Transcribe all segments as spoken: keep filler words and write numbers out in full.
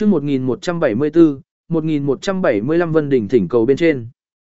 chương một nghìn một trăm bảy mươi tư, một nghìn một trăm bảy mươi lăm Vân Đình thỉnh cầu bên trên.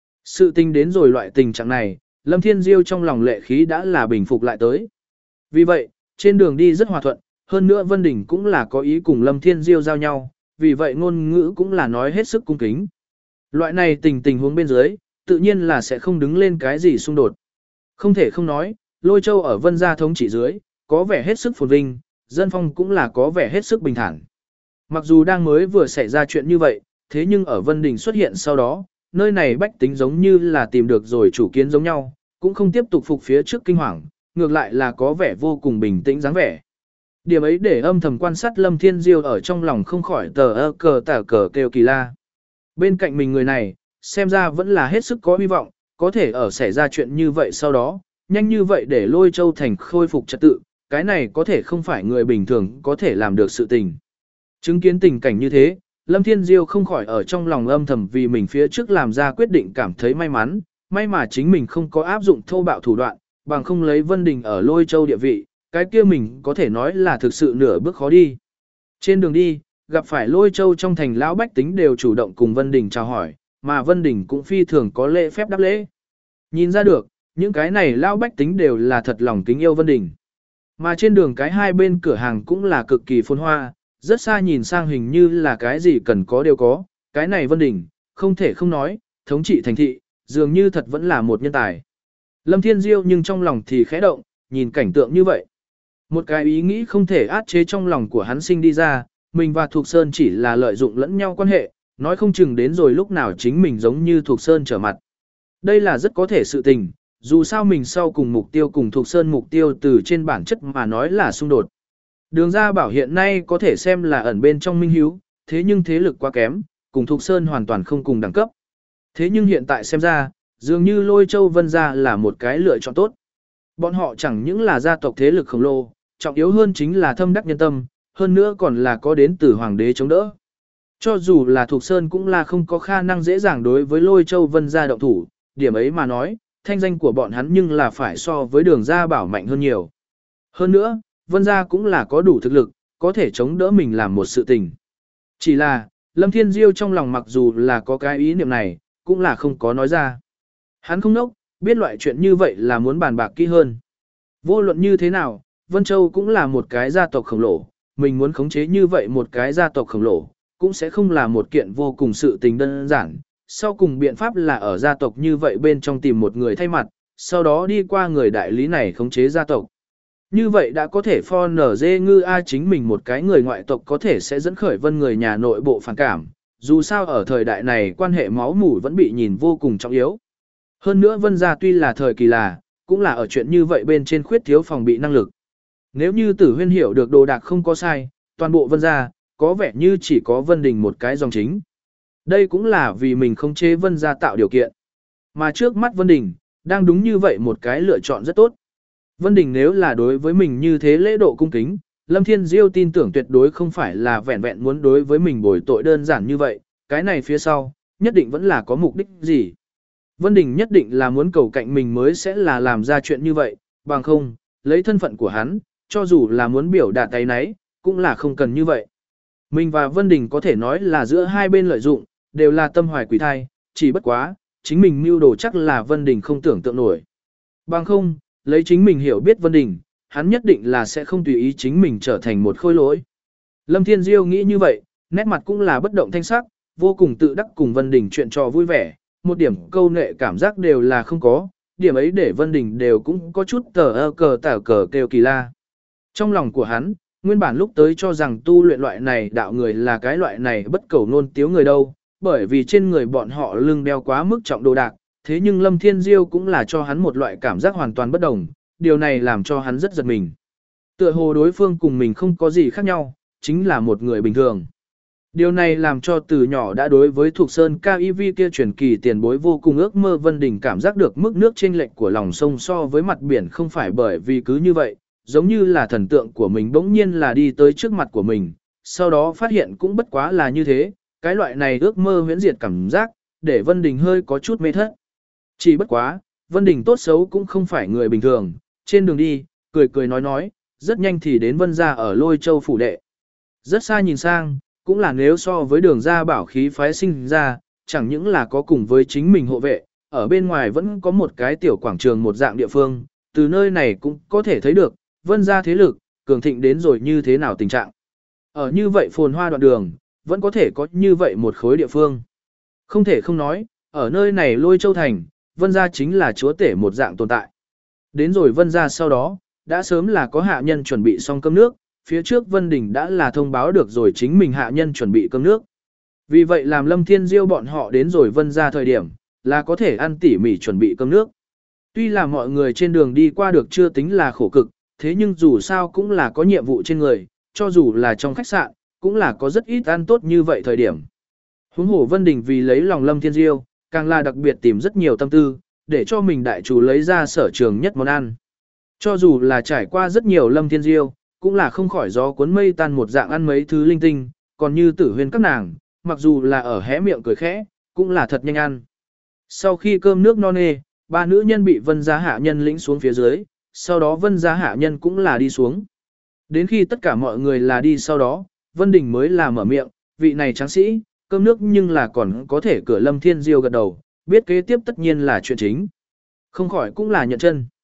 Sự tình đến rồi loại tình trạng này, Lâm Thiên Diêu trong lòng lệ khí đã là bình phục lại tới. Vì vậy, trên đường đi rất hòa thuận, hơn nữa Vân Đình cũng là có ý cùng Lâm Thiên Diêu giao nhau, vì vậy ngôn ngữ cũng là nói hết sức cung kính. Loại này tình tình huống bên dưới, tự nhiên là sẽ không đứng lên cái gì xung đột. Không thể không nói, Lôi Châu ở Vân gia thống trị dưới, có vẻ hết sức phồn vinh, dân phong cũng là có vẻ hết sức bình thản. Mặc dù đang mới vừa xảy ra chuyện như vậy, thế nhưng ở Vân Đình xuất hiện sau đó, nơi này bách tính giống như là tìm được rồi chủ kiến giống nhau, cũng không tiếp tục phục phía trước kinh hoàng, ngược lại là có vẻ vô cùng bình tĩnh dáng vẻ. Điểm ấy để âm thầm quan sát Lâm Thiên Diêu ở trong lòng không khỏi tờ ơ cờ tả cờ kêu kỳ la. Bên cạnh mình người này, xem ra vẫn là hết sức có hy vọng, có thể ở xảy ra chuyện như vậy sau đó, nhanh như vậy để Lôi Châu thành khôi phục trật tự, cái này có thể không phải người bình thường có thể làm được sự tình. Chứng kiến tình cảnh như thế, Lâm Thiên Diêu không khỏi ở trong lòng âm thầm vì mình phía trước làm ra quyết định cảm thấy may mắn, may mà chính mình không có áp dụng thô bạo thủ đoạn, bằng không lấy Vân Đình ở Lôi Châu địa vị, cái kia mình có thể nói là thực sự nửa bước khó đi. Trên đường đi, gặp phải Lôi Châu trong thành lão bách tính đều chủ động cùng Vân Đình chào hỏi, mà Vân Đình cũng phi thường có lễ phép đáp lễ. Nhìn ra được, những cái này lão bách tính đều là thật lòng kính yêu Vân Đình. Mà trên đường cái hai bên cửa hàng cũng là cực kỳ phồn hoa, rất xa nhìn sang hình như là cái gì cần có đều có, cái này Vân Đình, không thể không nói, thống trị thành thị, dường như thật vẫn là một nhân tài. Lâm Thiên Diêu nhưng trong lòng thì khẽ động, nhìn cảnh tượng như vậy. Một cái ý nghĩ không thể át chế trong lòng của hắn sinh đi ra, mình và Thục Sơn chỉ là lợi dụng lẫn nhau quan hệ, nói không chừng đến rồi lúc nào chính mình giống như Thục Sơn trở mặt. Đây là rất có thể sự tình, dù sao mình sau cùng mục tiêu cùng Thục Sơn mục tiêu từ trên bản chất mà nói là xung đột. Đường Gia Bảo hiện nay có thể xem là ẩn bên trong minh hiếu, thế nhưng thế lực quá kém, cùng Thục Sơn hoàn toàn không cùng đẳng cấp. Thế nhưng hiện tại xem ra, dường như Lôi Châu Vân Gia là một cái lựa chọn tốt. Bọn họ chẳng những là gia tộc thế lực khổng lồ, trọng yếu hơn chính là thâm đắc nhân tâm, hơn nữa còn là có đến từ hoàng đế chống đỡ. Cho dù là Thục Sơn cũng là không có khả năng dễ dàng đối với Lôi Châu Vân Gia động thủ, điểm ấy mà nói, thanh danh của bọn hắn nhưng là phải so với Đường Gia Bảo mạnh hơn nhiều. Hơn nữa, Vân Gia cũng là có đủ thực lực, có thể chống đỡ mình làm một sự tình. Chỉ là, Lâm Thiên Diêu trong lòng mặc dù là có cái ý niệm này, cũng là không có nói ra. Hắn không nốc, biết loại chuyện như vậy là muốn bàn bạc kỹ hơn. Vô luận như thế nào, Vân Châu cũng là một cái gia tộc khổng lồ, mình muốn khống chế như vậy một cái gia tộc khổng lồ, cũng sẽ không là một kiện vô cùng sự tình đơn giản. Sau cùng biện pháp là ở gia tộc như vậy bên trong tìm một người thay mặt, sau đó đi qua người đại lý này khống chế gia tộc. Như vậy đã có thể for nở dê ngư a chính mình một cái người ngoại tộc có thể sẽ dẫn khởi Vân người nhà nội bộ phản cảm, dù sao ở thời đại này quan hệ máu mủ vẫn bị nhìn vô cùng trọng yếu. Hơn nữa Vân gia tuy là thời kỳ là, cũng là ở chuyện như vậy bên trên khuyết thiếu phòng bị năng lực. Nếu như Tử Huyên hiểu được đồ đạc không có sai, toàn bộ Vân gia, có vẻ như chỉ có Vân Đình một cái dòng chính. Đây cũng là vì mình không chế Vân gia tạo điều kiện. Mà trước mắt Vân Đình, đang đúng như vậy một cái lựa chọn rất tốt. Vân Đình nếu là đối với mình như thế lễ độ cung kính, Lâm Thiên Diêu tin tưởng tuyệt đối không phải là vẹn vẹn muốn đối với mình bồi tội đơn giản như vậy, cái này phía sau, nhất định vẫn là có mục đích gì. Vân Đình nhất định là muốn cầu cạnh mình mới sẽ là làm ra chuyện như vậy, bằng không, lấy thân phận của hắn, cho dù là muốn biểu đạt tay nấy, cũng là không cần như vậy. Mình và Vân Đình có thể nói là giữa hai bên lợi dụng, đều là tâm hoài quỷ thai, chỉ bất quá, chính mình mưu đồ chắc là Vân Đình không tưởng tượng nổi. Bằng không, lấy chính mình hiểu biết Vân Đình, hắn nhất định là sẽ không tùy ý chính mình trở thành một khôi lỗi. Lâm Thiên Diêu nghĩ như vậy, nét mặt cũng là bất động thanh sắc, vô cùng tự đắc cùng Vân Đình chuyện trò vui vẻ, một điểm câu nệ cảm giác đều là không có, điểm ấy để Vân Đình đều cũng có chút tờ ơ cờ tả cờ kêu kỳ la. Trong lòng của hắn, nguyên bản lúc tới cho rằng tu luyện loại này đạo người là cái loại này bất cầu nôn tiếu người đâu, bởi vì trên người bọn họ lưng đeo quá mức trọng đồ đạc, thế nhưng Lâm Thiên Diêu cũng là cho hắn một loại cảm giác hoàn toàn bất đồng, điều này làm cho hắn rất giật mình. Tựa hồ đối phương cùng mình không có gì khác nhau, chính là một người bình thường. Điều này làm cho từ nhỏ đã đối với Thục Sơn ca i vê kia truyền kỳ tiền bối vô cùng ước mơ Vân Đình cảm giác được mức nước chênh lệch của lòng sông so với mặt biển không phải bởi vì cứ như vậy, giống như là thần tượng của mình bỗng nhiên là đi tới trước mặt của mình, sau đó phát hiện cũng bất quá là như thế, cái loại này ước mơ huyễn diệt cảm giác, để Vân Đình hơi có chút mê thất. Chỉ bất quá, Vân Đình tốt xấu cũng không phải người bình thường, trên đường đi, cười cười nói nói, rất nhanh thì đến Vân gia ở Lôi Châu phủ đệ. Rất xa nhìn sang, cũng là nếu so với đường ra bảo khí phái sinh ra, chẳng những là có cùng với chính mình hộ vệ, ở bên ngoài vẫn có một cái tiểu quảng trường một dạng địa phương, từ nơi này cũng có thể thấy được, vân gia thế lực, cường thịnh đến rồi như thế nào tình trạng. Ở như vậy phồn hoa đoạn đường, vẫn có thể có như vậy một khối địa phương. Không thể không nói, ở nơi này Lôi Châu Thành, vân gia chính là chúa tể một dạng tồn tại. Đến rồi vân gia sau đó, đã sớm là có hạ nhân chuẩn bị xong cơm nước, phía trước Vân Đình đã là thông báo được rồi chính mình hạ nhân chuẩn bị cơm nước. Vì vậy làm Lâm Thiên Diêu bọn họ đến rồi vân gia thời điểm, là có thể ăn tỉ mỉ chuẩn bị cơm nước. Tuy là mọi người trên đường đi qua được chưa tính là khổ cực, thế nhưng dù sao cũng là có nhiệm vụ trên người, cho dù là trong khách sạn, cũng là có rất ít ăn tốt như vậy thời điểm. Huống hồ Vân Đình vì lấy lòng Lâm Thiên Diêu, càng là đặc biệt tìm rất nhiều tâm tư, để cho mình đại chủ lấy ra sở trường nhất món ăn. Cho dù là trải qua rất nhiều Lâm Thiên Diêu, cũng là không khỏi gió cuốn mây tan một dạng ăn mấy thứ linh tinh, còn như Tử Huyên các nàng, mặc dù là ở hé miệng cười khẽ, cũng là thật nhanh ăn. Sau khi cơm nước no nê, ba nữ nhân bị Vân gia hạ nhân lĩnh xuống phía dưới, sau đó Vân gia hạ nhân cũng là đi xuống. Đến khi tất cả mọi người là đi sau đó, Vân Đình mới là mở miệng, vị này tráng sĩ, cơm nước nhưng là còn có thể cửa Lâm Thiên Diêu gật đầu, biết kế tiếp tất nhiên là chuyện chính. Không khỏi cũng là nhận chân.